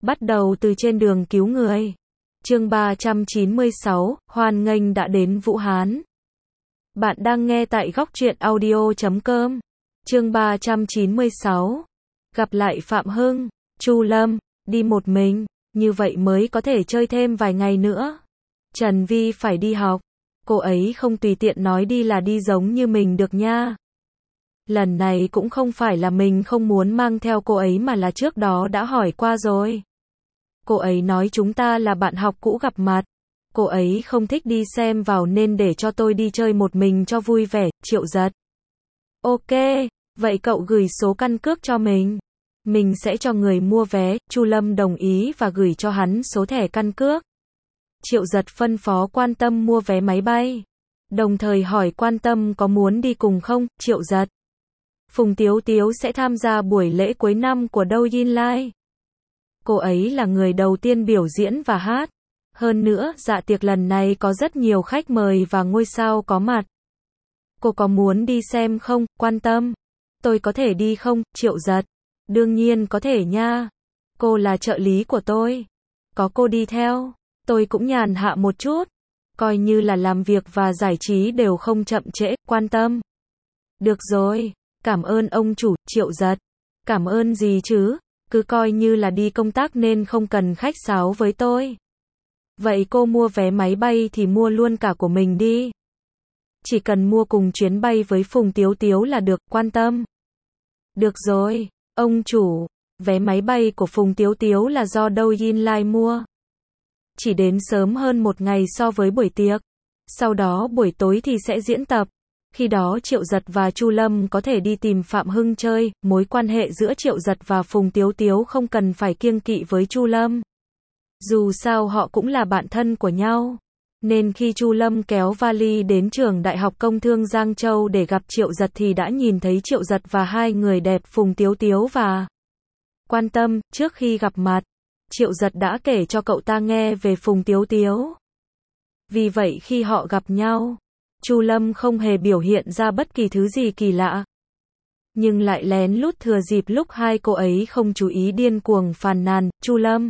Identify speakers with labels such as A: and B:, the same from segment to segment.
A: Bắt đầu từ trên đường cứu người. Chương 396, hoan nghênh đã đến Vũ Hán. Bạn đang nghe tại góc truyện audio.com. Chương 396. Gặp lại Phạm Hưng, Chu Lâm, đi một mình, như vậy mới có thể chơi thêm vài ngày nữa. Trần Vi phải đi học, cô ấy không tùy tiện nói đi là đi giống như mình được nha. Lần này cũng không phải là mình không muốn mang theo cô ấy mà là trước đó đã hỏi qua rồi. Cô ấy nói chúng ta là bạn học cũ gặp mặt. Cô ấy không thích đi xem vào nên để cho tôi đi chơi một mình cho vui vẻ, Triệu Giật. Ok, vậy cậu gửi số căn cước cho mình. Mình sẽ cho người mua vé, Chu Lâm đồng ý và gửi cho hắn số thẻ căn cước. Triệu Giật phân phó Quan Tâm mua vé máy bay. Đồng thời hỏi Quan Tâm có muốn đi cùng không, Triệu Giật. Phùng Tiếu Tiếu sẽ tham gia buổi lễ cuối năm của Douyin Live. Cô ấy là người đầu tiên biểu diễn và hát. Hơn nữa, dạ tiệc lần này có rất nhiều khách mời và ngôi sao có mặt. Cô có muốn đi xem không, Quan Tâm? Tôi có thể đi không, Triệu Giật? Đương nhiên có thể nha. Cô là trợ lý của tôi. Có cô đi theo, tôi cũng nhàn hạ một chút. Coi như là làm việc và giải trí đều không chậm trễ, Quan Tâm. Được rồi, cảm ơn ông chủ, Triệu Giật. Cảm ơn gì chứ? Cứ coi như là đi công tác nên không cần khách sáo với tôi. Vậy cô mua vé máy bay thì mua luôn cả của mình đi. Chỉ cần mua cùng chuyến bay với Phùng Tiếu Tiếu là được, Quan Tâm. Được rồi, ông chủ, vé máy bay của Phùng Tiếu Tiếu là do Douyin Live mua. Chỉ đến sớm hơn một ngày so với buổi tiệc. Sau đó buổi tối thì sẽ diễn tập. Khi đó Triệu Giật và Chu Lâm có thể đi tìm Phạm Hưng chơi, mối quan hệ giữa Triệu Giật và Phùng Tiếu Tiếu không cần phải kiêng kỵ với Chu Lâm. Dù sao họ cũng là bạn thân của nhau. Nên khi Chu Lâm kéo vali đến trường Đại học Công thương Giang Châu để gặp Triệu Giật thì đã nhìn thấy Triệu Giật và hai người đẹp Phùng Tiếu Tiếu và Quan Tâm. Trước khi gặp mặt, Triệu Giật đã kể cho cậu ta nghe về Phùng Tiếu Tiếu. Vì vậy khi họ gặp nhau, Chu Lâm không hề biểu hiện ra bất kỳ thứ gì kỳ lạ. Nhưng lại lén lút thừa dịp lúc hai cô ấy không chú ý điên cuồng phàn nàn, Chu Lâm.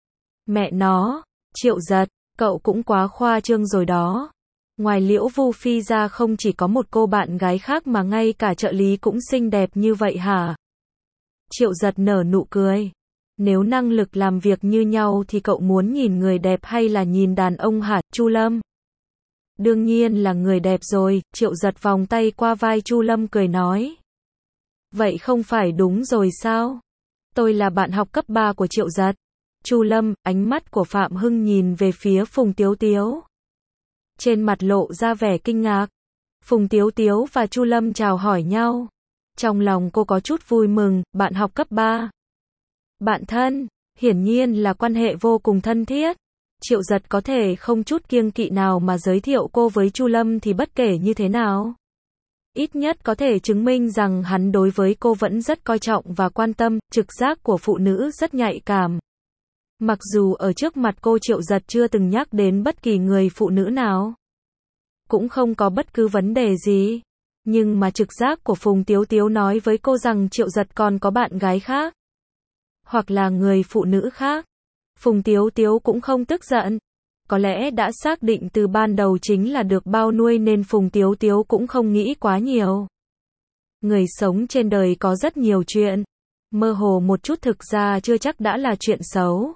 A: Mẹ nó, Triệu Giật, cậu cũng quá khoa trương rồi đó. Ngoài Liễu Vu Phi ra không chỉ có một cô bạn gái khác mà ngay cả trợ lý cũng xinh đẹp như vậy hả? Triệu Giật nở nụ cười. Nếu năng lực làm việc như nhau thì cậu muốn nhìn người đẹp hay là nhìn đàn ông hả, Chu Lâm? Đương nhiên là người đẹp rồi, Triệu Giật vòng tay qua vai Chu Lâm cười nói. Vậy không phải đúng rồi sao? Tôi là bạn học cấp 3 của Triệu Giật. Chu Lâm, ánh mắt của Phạm Hưng nhìn về phía Phùng Tiếu Tiếu. Trên mặt lộ ra vẻ kinh ngạc. Phùng Tiếu Tiếu và Chu Lâm chào hỏi nhau. Trong lòng cô có chút vui mừng, bạn học cấp 3. Bạn thân, hiển nhiên là quan hệ vô cùng thân thiết. Triệu Giật có thể không chút kiêng kỵ nào mà giới thiệu cô với Chu Lâm thì bất kể như thế nào. Ít nhất có thể chứng minh rằng hắn đối với cô vẫn rất coi trọng và quan tâm, trực giác của phụ nữ rất nhạy cảm. Mặc dù ở trước mặt cô Triệu Giật chưa từng nhắc đến bất kỳ người phụ nữ nào. Cũng không có bất cứ vấn đề gì. Nhưng mà trực giác của Phùng Tiếu Tiếu nói với cô rằng Triệu Giật còn có bạn gái khác. Hoặc là người phụ nữ khác. Phùng Tiếu Tiếu cũng không tức giận. Có lẽ đã xác định từ ban đầu chính là được bao nuôi nên Phùng Tiếu Tiếu cũng không nghĩ quá nhiều. Người sống trên đời có rất nhiều chuyện. Mơ hồ một chút thực ra chưa chắc đã là chuyện xấu.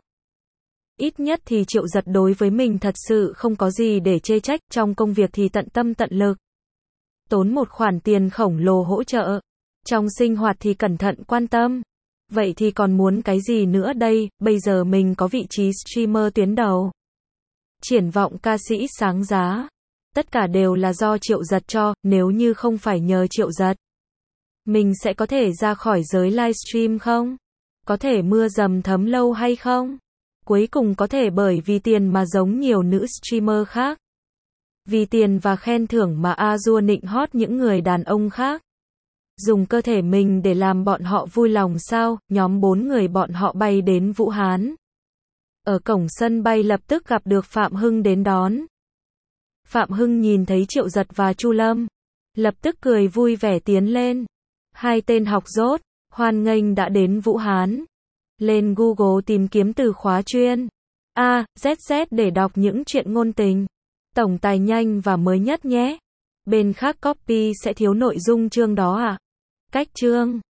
A: Ít nhất thì Triệu Giật đối với mình thật sự không có gì để chê trách, trong công việc thì tận tâm tận lực. Tốn một khoản tiền khổng lồ hỗ trợ. Trong sinh hoạt thì cẩn thận quan tâm. Vậy thì còn muốn cái gì nữa đây, bây giờ mình có vị trí streamer tuyến đầu. Triển vọng ca sĩ sáng giá. Tất cả đều là do Triệu Giật cho, nếu như không phải nhờ Triệu Giật. Mình sẽ có thể ra khỏi giới livestream không? Có thể mưa dầm thấm lâu hay không? Cuối cùng có thể bởi vì tiền mà giống nhiều nữ streamer khác. Vì tiền và khen thưởng mà A-dua nịnh hót những người đàn ông khác. Dùng cơ thể mình để làm bọn họ vui lòng sao? Nhóm 4 người bọn họ bay đến Vũ Hán. Ở cổng sân bay lập tức gặp được Phạm Hưng đến đón. Phạm Hưng nhìn thấy Triệu Giật và Chu Lâm. Lập tức cười vui vẻ tiến lên. Hai tên học dốt, hoan nghênh đã đến Vũ Hán. Lên Google tìm kiếm từ khóa chuyên AZZ để đọc những chuyện ngôn tình. Tổng tài nhanh và mới nhất nhé. Bên khác copy sẽ thiếu nội dung chương đó à? Cách chương